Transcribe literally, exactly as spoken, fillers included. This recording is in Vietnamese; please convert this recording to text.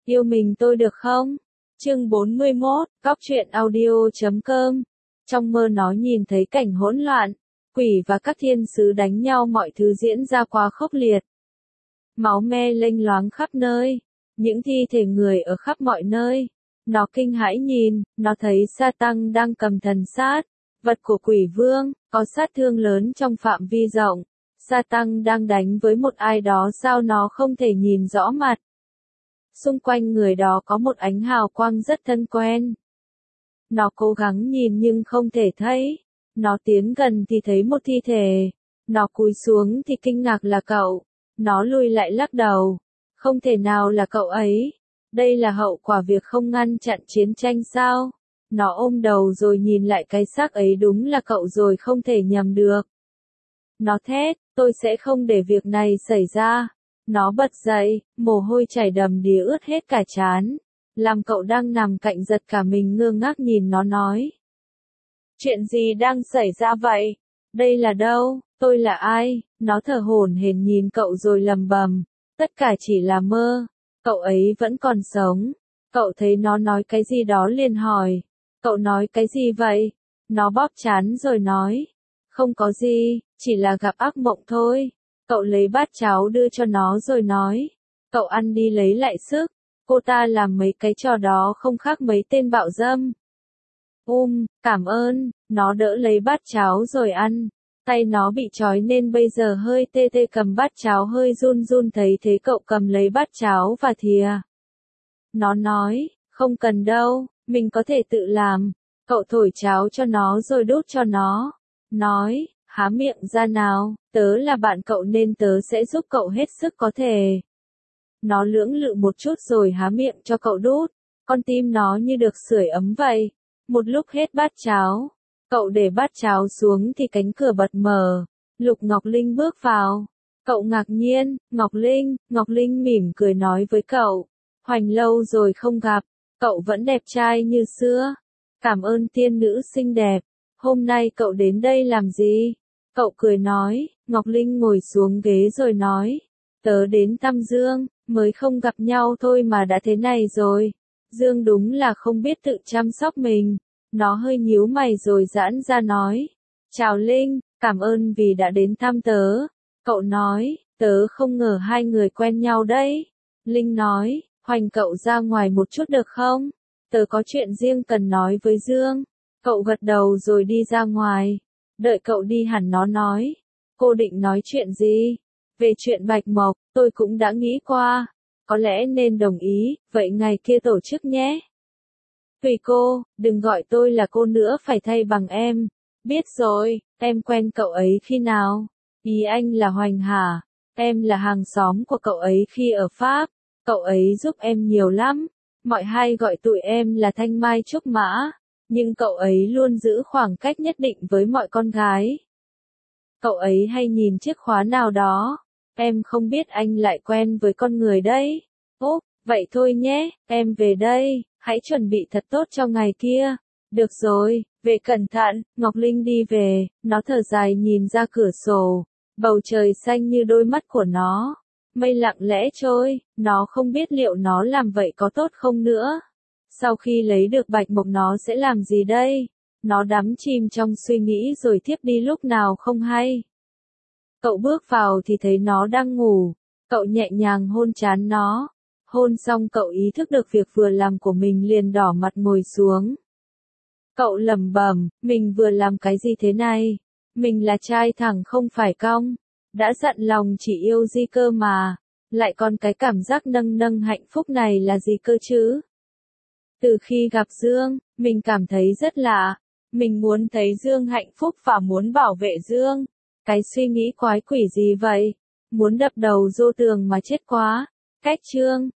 Yêu mình tôi được không? Chương bốn mươi mốt, Cóc truyện audio chấm com. Trong mơ nó nhìn thấy cảnh hỗn loạn, quỷ và các thiên sứ đánh nhau, mọi thứ diễn ra quá khốc liệt. Máu me lênh loáng khắp nơi, những thi thể người ở khắp mọi nơi. Nó kinh hãi nhìn, nó thấy Sa-tăng đang cầm thần sát, vật của quỷ vương, có sát thương lớn trong phạm vi rộng. Sa-tăng đang đánh với một ai đó, sao nó không thể nhìn rõ mặt. Xung quanh người đó có một ánh hào quang rất thân quen. Nó cố gắng nhìn nhưng không thể thấy. Nó tiến gần thì thấy một thi thể. Nó cúi xuống thì kinh ngạc là cậu. Nó lùi lại lắc đầu. Không thể nào là cậu ấy. Đây là hậu quả việc không ngăn chặn chiến tranh sao? Nó ôm đầu rồi nhìn lại cái xác ấy, đúng là cậu rồi, không thể nhầm được. Nó thét, tôi sẽ không để việc này xảy ra. Nó bật dậy, mồ hôi chảy đầm đìa ướt hết cả trán. Làm cậu đang nằm cạnh giật cả mình, ngơ ngác nhìn nó nói. Chuyện gì đang xảy ra vậy? Đây là đâu? Tôi là ai? Nó thở hổn hển nhìn cậu rồi lầm bầm. Tất cả chỉ là mơ. Cậu ấy vẫn còn sống. Cậu thấy nó nói cái gì đó liền hỏi. Cậu nói cái gì vậy? Nó bóp trán rồi nói. Không có gì, chỉ là gặp ác mộng thôi. Cậu lấy bát cháo đưa cho nó rồi nói. Cậu ăn đi lấy lại sức. Cô ta làm mấy cái trò đó không khác mấy tên bạo dâm. Um, cảm ơn. Nó đỡ lấy bát cháo rồi ăn. Tay nó bị trói nên bây giờ hơi tê tê, cầm bát cháo hơi run run, thấy thế cậu cầm lấy bát cháo và thìa. Nó nói, không cần đâu, mình có thể tự làm. Cậu thổi cháo cho nó rồi đút cho nó. Nói, há miệng ra nào, tớ là bạn cậu nên tớ sẽ giúp cậu hết sức có thể. Nó lưỡng lự một chút rồi há miệng cho cậu đút. Con tim nó như được sưởi ấm vậy. Một lúc hết bát cháo. Cậu để bát cháo xuống thì cánh cửa bật mở. Lục Ngọc Linh bước vào. Cậu ngạc nhiên, Ngọc Linh, Ngọc Linh mỉm cười nói với cậu. Hoành lâu rồi không gặp, cậu vẫn đẹp trai như xưa. Cảm ơn tiên nữ xinh đẹp. Hôm nay cậu đến đây làm gì? Cậu cười nói. Ngọc Linh ngồi xuống ghế rồi nói. Tớ đến thăm Dương, mới không gặp nhau thôi mà đã thế này rồi. Dương đúng là không biết tự chăm sóc mình. Nó hơi nhíu mày rồi giãn ra nói. Chào Linh, cảm ơn vì đã đến thăm tớ. Cậu nói, tớ không ngờ hai người quen nhau đấy. Linh nói, Hoành cậu ra ngoài một chút được không? Tớ có chuyện riêng cần nói với Dương. Cậu gật đầu rồi đi ra ngoài. Đợi cậu đi hẳn nó nói. Cô định nói chuyện gì? Về chuyện Bạch Mộc, tôi cũng đã nghĩ qua. Có lẽ nên đồng ý, vậy ngày kia tổ chức nhé. Tùy cô, đừng gọi tôi là cô nữa, phải thay bằng em. Biết rồi, em quen cậu ấy khi nào? Ý anh là Hoành hả? Em là hàng xóm của cậu ấy khi ở Pháp. Cậu ấy giúp em nhiều lắm. Mọi hay gọi tụi em là Thanh Mai Trúc Mã. Nhưng cậu ấy luôn giữ khoảng cách nhất định với mọi con gái. Cậu ấy hay nhìn chiếc khóa nào đó. Em không biết anh lại quen với con người đấy. Ố, vậy thôi nhé, em về đây. Hãy chuẩn bị thật tốt cho ngày kia. Được rồi, về cẩn thận. Ngọc Linh đi về, nó thở dài nhìn ra cửa sổ. Bầu trời xanh như đôi mắt của nó. Mây lặng lẽ trôi, nó không biết liệu nó làm vậy có tốt không nữa. Sau khi lấy được Bạch Mộc nó sẽ làm gì đây? Nó đắm chìm trong suy nghĩ rồi thiếp đi lúc nào không hay. Cậu bước vào thì thấy nó đang ngủ. Cậu nhẹ nhàng hôn trán nó. Hôn xong cậu ý thức được việc vừa làm của mình liền đỏ mặt ngồi xuống. Cậu lẩm bẩm, mình vừa làm cái gì thế này? Mình là trai thẳng không phải cong. Đã dặn lòng chỉ yêu Di cơ mà. Lại còn cái cảm giác nâng nâng hạnh phúc này là gì cơ chứ? Từ khi gặp Dương, mình cảm thấy rất lạ. Mình muốn thấy Dương hạnh phúc và muốn bảo vệ Dương. Cái suy nghĩ quái quỷ gì vậy? Muốn đập đầu vô tường mà chết quá. Cách chương.